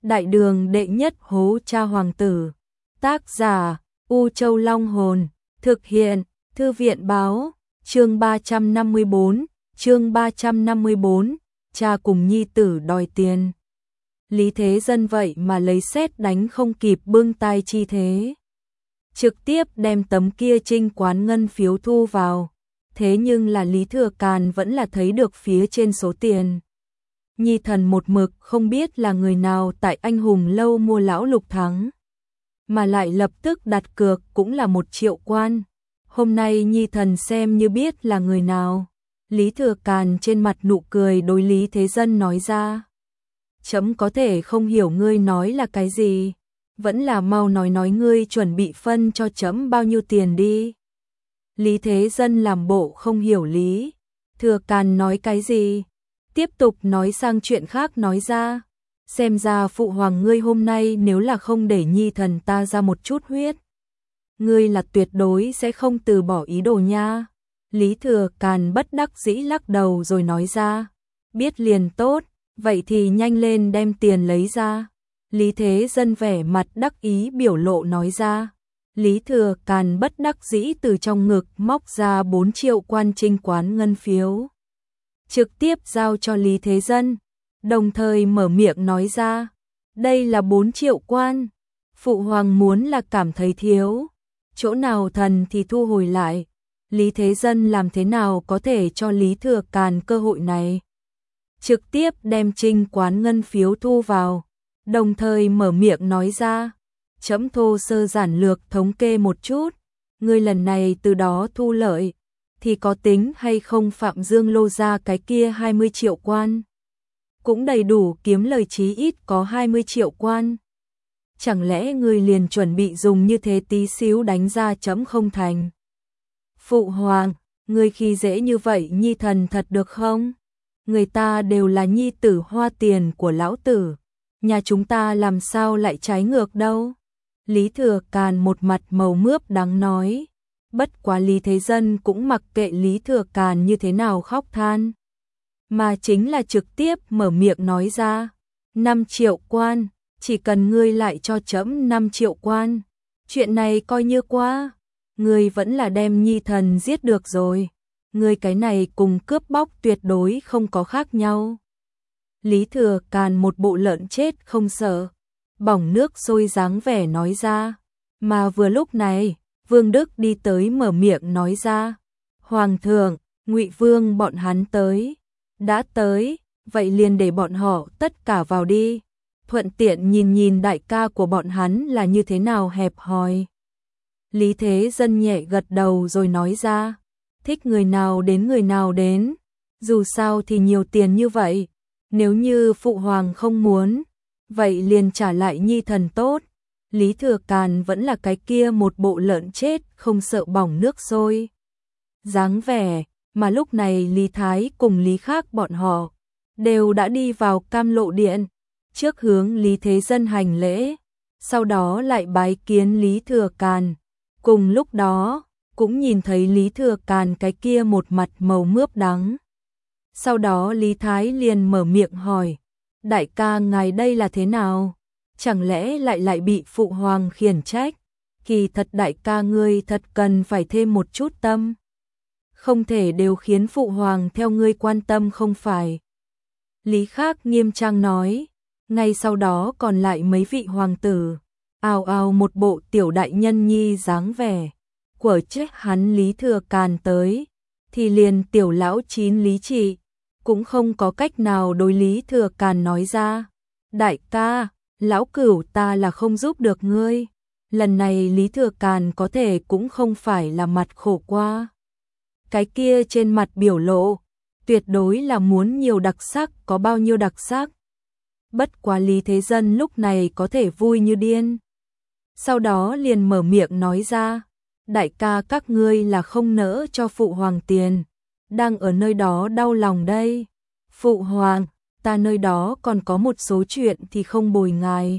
Đại đường đệ nhất hố cha hoàng tử. Tác giả U Châu Long Hồn. Thực hiện Thư viện Báo. Chương 354. Chương 354. Cha cùng nhi tử đòi tiền. Lý Thế Dân vậy mà lấy sét đánh không kịp bưng tay chi thế. Trực tiếp đem tấm kia trinh quán ngân phiếu thu vào. Thế nhưng là Lý Thừa Càn vẫn là thấy được phía trên số tiền. Nhi thần một mực không biết là người nào tại Anh Hùng Lâu mua lão Lục Thắng. Mà lại lập tức đặt cược cũng là 1 triệu quan. Hôm nay Nhi thần xem như biết là người nào. Lý Thừa Càn trên mặt nụ cười đối Lý Thế Dân nói ra. Chấm có thể không hiểu ngươi nói là cái gì. Vẫn là mau nói ngươi chuẩn bị phân cho chấm bao nhiêu tiền đi. Lý Thế Dân làm bộ không hiểu Lý Thừa Càn nói cái gì. Tiếp tục nói sang chuyện khác nói ra. Xem ra phụ hoàng ngươi hôm nay nếu là không để nhi thần ta ra một chút huyết. Ngươi là tuyệt đối sẽ không từ bỏ ý đồ nha. Lý Thừa Càn bất đắc dĩ lắc đầu rồi nói ra. Biết liền tốt, vậy thì nhanh lên đem tiền lấy ra. Lý Thế Dân vẻ mặt đắc ý biểu lộ nói ra. Lý Thừa Càn bất đắc dĩ từ trong ngực móc ra 4 triệu quan trinh quán ngân phiếu. Trực tiếp giao cho Lý Thế Dân, đồng thời mở miệng nói ra. Đây là 4 triệu quan. Phụ hoàng muốn là cảm thấy thiếu. Chỗ nào thần thì thu hồi lại. Lý Thế Dân làm thế nào có thể cho Lý Thừa Càn cơ hội này. Trực tiếp đem trinh quán ngân phiếu thu vào. Đồng thời mở miệng nói ra. Chấm thô sơ giản lược thống kê một chút. Ngươi lần này từ đó thu lợi. Thì có tính hay không Phạm Dương lô ra cái kia 20 triệu quan. Cũng đầy đủ kiếm lời chí ít có 20 triệu quan. Chẳng lẽ ngươi liền chuẩn bị dùng như thế tí xíu đánh ra chấm không thành. Phụ hoàng, ngươi khi dễ như vậy nhi thần thật được không? Người ta đều là nhi tử hoa tiền của lão tử. Nhà chúng ta làm sao lại trái ngược đâu? Lý Thừa Càn một mặt màu mướp đắng nói. Bất quá Lý Thế Dân cũng mặc kệ Lý Thừa Càn như thế nào khóc than. Mà chính là trực tiếp mở miệng nói ra. 5 triệu quan, chỉ cần ngươi lại cho chấm 5 triệu quan. Chuyện này coi như qua. Ngươi vẫn là đem nhi thần giết được rồi. Ngươi cái này cùng cướp bóc tuyệt đối không có khác nhau. Lý Thừa Càn một bộ lợn chết không sợ. Bỏng nước sôi dáng vẻ nói ra. Mà vừa lúc này, Vương Đức đi tới mở miệng nói ra. Hoàng thượng, Ngụy Vương bọn hắn tới. Đã tới, vậy liền để bọn họ tất cả vào đi. Thuận tiện nhìn đại ca của bọn hắn là như thế nào hẹp hòi. Lý Thế Dân nhẹ gật đầu rồi nói ra. Thích người nào đến người nào đến. Dù sao thì nhiều tiền như vậy. Nếu như phụ hoàng không muốn, vậy liền trả lại nhi thần tốt. Lý Thừa Càn vẫn là cái kia một bộ lợn chết không sợ bỏng nước sôi. Dáng vẻ, mà lúc này Lý Thái cùng Lý Khác bọn họ đều đã đi vào Cam Lộ Điện, trước hướng Lý Thế Dân hành lễ, sau đó lại bái kiến Lý Thừa Càn. Cùng lúc đó, cũng nhìn thấy Lý Thừa Càn cái kia một mặt màu mướp đắng. Sau đó Lý Thái liền mở miệng hỏi, đại ca ngài đây là thế nào? Chẳng lẽ lại bị phụ hoàng khiển trách? Kỳ thật đại ca ngươi thật cần phải thêm một chút tâm. Không thể đều khiến phụ hoàng theo ngươi quan tâm không phải. Lý Khác nghiêm trang nói, ngay sau đó còn lại mấy vị hoàng tử, ào ào một bộ tiểu đại nhân nhi dáng vẻ. Của trách hắn Lý Thừa Càn tới, thì liền tiểu lão chín Lý Trị, cũng không có cách nào đối Lý Thừa Càn nói ra. Đại ca, lão cửu ta là không giúp được ngươi. Lần này Lý Thừa Càn có thể cũng không phải là mặt khổ qua. Cái kia trên mặt biểu lộ, tuyệt đối là muốn nhiều đặc sắc có bao nhiêu đặc sắc. Bất quá Lý Thế Dân lúc này có thể vui như điên. Sau đó liền mở miệng nói ra, đại ca các ngươi là không nỡ cho phụ hoàng tiền, đang ở nơi đó đau lòng đây. Phụ hoàng, ta nơi đó còn có một số chuyện thì không bồi ngài.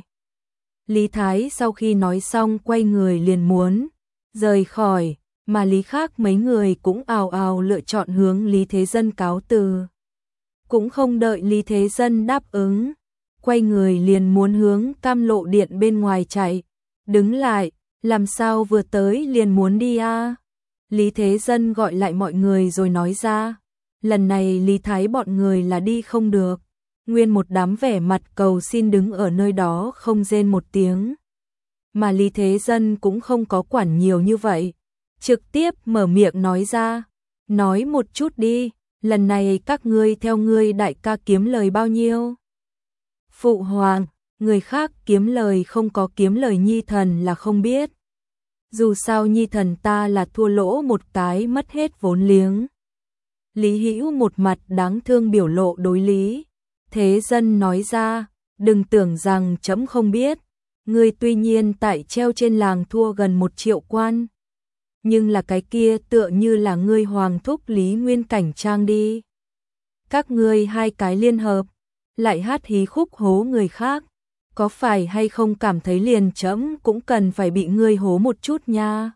Lý Thái sau khi nói xong quay người liền muốn rời khỏi, mà Lý Khác mấy người cũng ào ào lựa chọn hướng Lý Thế Dân cáo từ. Cũng không đợi Lý Thế Dân đáp ứng, quay người liền muốn hướng Cam Lộ Điện bên ngoài chạy. Đứng lại, làm sao vừa tới liền muốn đi a? Lý Thế Dân gọi lại mọi người rồi nói ra. Lần này Lý Thái bọn người là đi không được. Nguyên một đám vẻ mặt cầu xin đứng ở nơi đó không rên một tiếng. Mà Lý Thế Dân cũng không có quản nhiều như vậy. Trực tiếp mở miệng nói ra. Nói một chút đi, lần này các ngươi theo ngươi đại ca kiếm lời bao nhiêu? Phụ hoàng, người khác kiếm lời không có kiếm lời nhi thần là không biết. Dù sao nhi thần ta là thua lỗ một cái mất hết vốn liếng. Lý Hữu một mặt đáng thương biểu lộ đối Lý Thế Dân nói ra, đừng tưởng rằng trẫm không biết. Ngươi tuy nhiên tại treo trên làng thua gần 1 triệu quan. Nhưng là cái kia tựa như là ngươi hoàng thúc Lý Nguyên Cảnh Trang đi. Các ngươi hai cái liên hợp, lại hát hí khúc hố người khác. Có phải hay không cảm thấy liền trẫm cũng cần phải bị ngươi hố một chút nha?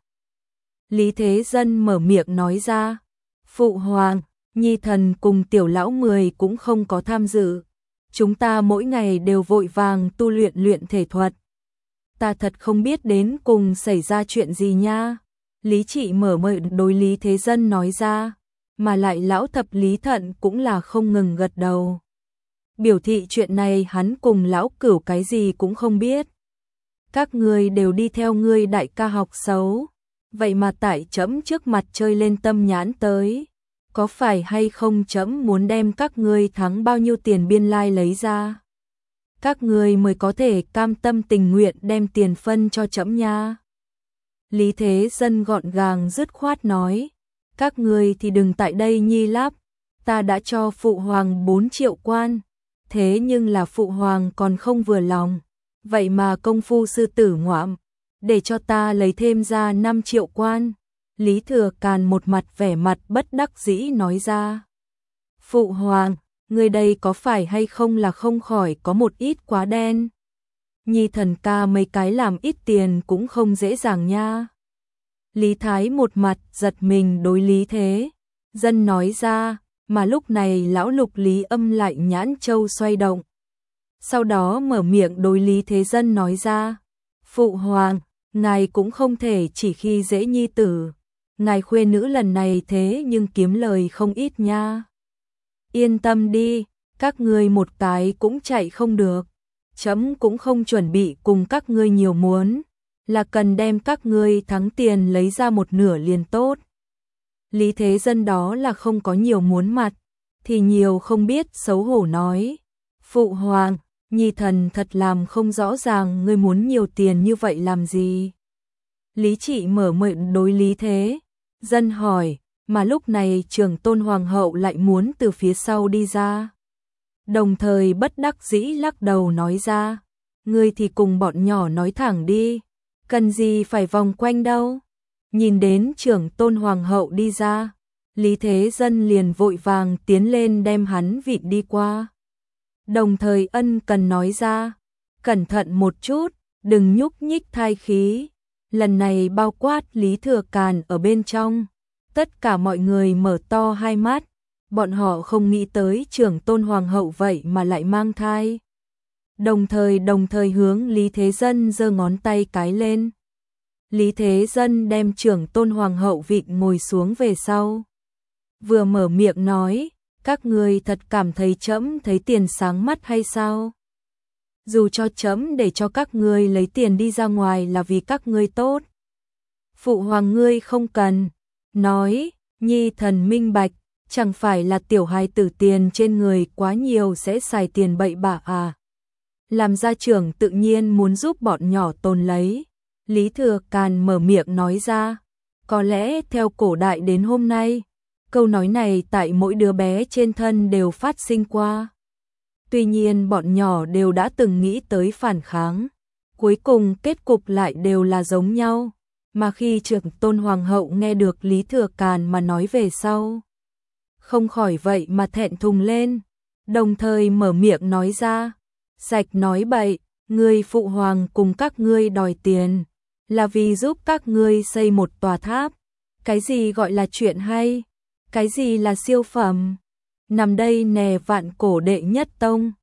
Lý Thế Dân mở miệng nói ra. Phụ hoàng, nhi thần cùng tiểu lão 10 cũng không có tham dự. Chúng ta mỗi ngày đều vội vàng tu luyện thể thuật. Ta thật không biết đến cùng xảy ra chuyện gì nha. Lý Trị mở miệng đối Lý Thế Dân nói ra. Mà lại lão thập Lý Thận cũng là không ngừng gật đầu. Biểu thị chuyện này hắn cùng lão Cửu cái gì cũng không biết. Các ngươi đều đi theo ngươi đại ca học xấu. Vậy mà tại trẫm trước mặt chơi lên tâm nhãn tới. Có phải hay không trẫm muốn đem các ngươi thắng bao nhiêu tiền biên lai lấy ra? Các ngươi mới có thể cam tâm tình nguyện đem tiền phân cho trẫm nha. Lý Thế Dân gọn gàng dứt khoát nói. Các ngươi thì đừng tại đây nhi lắp. Ta đã cho phụ hoàng 4 triệu quan. Thế nhưng là phụ hoàng còn không vừa lòng. Vậy mà công phu sư tử ngoạm. Để cho ta lấy thêm ra 5 triệu quan. Lý Thừa Càn một mặt vẻ mặt bất đắc dĩ nói ra. Phụ hoàng, người đây có phải hay không là không khỏi có một ít quá đen. Nhi thần ca mấy cái làm ít tiền cũng không dễ dàng nha. Lý Thái một mặt giật mình đối Lý Thế Dân nói ra, mà lúc này lão Lục Lý Âm lại nhãn châu xoay động. Sau đó mở miệng đối Lý Thế Dân nói ra. Phụ hoàng, ngài cũng không thể chỉ khi dễ nhi tử. Ngài khuê nữ lần này thế nhưng kiếm lời không ít nha. Yên tâm đi, các ngươi một cái cũng chạy không được. Trẫm cũng không chuẩn bị cùng các ngươi nhiều muốn, là cần đem các ngươi thắng tiền lấy ra một nửa liền tốt. Lý Thế Dân đó là không có nhiều muốn mặt, thì nhiều không biết xấu hổ nói. Phụ hoàng, nhi thần thật làm không rõ ràng ngươi muốn nhiều tiền như vậy làm gì. Lý Trị mở miệng đối Lý Thế Dân hỏi, mà lúc này Trưởng Tôn Hoàng hậu lại muốn từ phía sau đi ra. Đồng thời bất đắc dĩ lắc đầu nói ra, ngươi thì cùng bọn nhỏ nói thẳng đi, cần gì phải vòng quanh đâu. Nhìn đến Trưởng Tôn Hoàng hậu đi ra, Lý Thế Dân liền vội vàng tiến lên đem hắn vịn đi qua. Đồng thời ân cần nói ra, cẩn thận một chút, đừng nhúc nhích thai khí. Lần này bao quát Lý Thừa Càn ở bên trong, tất cả mọi người mở to hai mắt, bọn họ không nghĩ tới Trưởng Tôn Hoàng hậu vậy mà lại mang thai. Đồng thời hướng Lý Thế Dân giơ ngón tay cái lên. Lý Thế Dân đem Trưởng Tôn Hoàng hậu vịn ngồi xuống về sau. Vừa mở miệng nói, các ngươi thật cảm thấy trẫm thấy tiền sáng mắt hay sao? Dù cho trẫm để cho các ngươi lấy tiền đi ra ngoài là vì các ngươi tốt. Phụ hoàng ngươi không cần. Nói, nhi thần minh bạch, chẳng phải là tiểu hài tử tiền trên người quá nhiều sẽ xài tiền bậy bạ à. Làm gia trưởng tự nhiên muốn giúp bọn nhỏ tồn lấy. Lý Thừa Càn mở miệng nói ra, có lẽ theo cổ đại đến hôm nay, câu nói này tại mỗi đứa bé trên thân đều phát sinh qua. Tuy nhiên bọn nhỏ đều đã từng nghĩ tới phản kháng, cuối cùng kết cục lại đều là giống nhau. Mà khi Trưởng Tôn Hoàng hậu nghe được Lý Thừa Càn mà nói về sau, không khỏi vậy mà thẹn thùng lên, đồng thời mở miệng nói ra, sạch nói bậy, ngươi phụ hoàng cùng các ngươi đòi tiền, là vì giúp các ngươi xây một tòa tháp. Cái gì gọi là chuyện hay? Cái gì là siêu phẩm? Nằm đây nè vạn cổ đệ nhất tông,